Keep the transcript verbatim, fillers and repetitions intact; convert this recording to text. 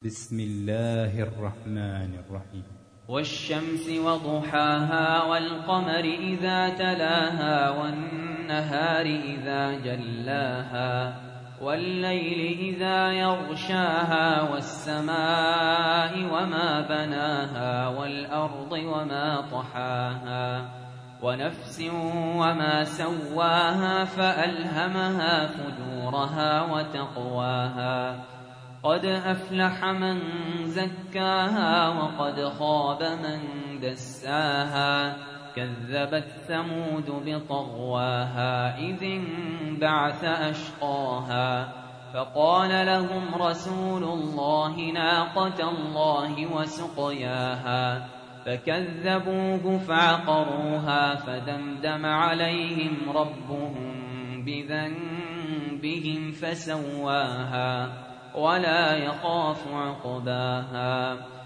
بسم الله الرحمن الرحيم. والشمس وضحاها والقمر إذا تلاها والنهار إذا جلاها والليل إذا يغشاها والسماء وما بناها والأرض وما طحاها ونفس وما سواها فألهمها فجورها وتقواها قد أفلح من زكاها وقد خاب من دساها كذبت ثمود بطغواها إذ انبعث أشقاها فقال لهم رسول الله ناقة الله وسقياها فكذبوه فعقروها فدمدم عليهم ربهم بذنبهم فسواها ولا يخاف عقباها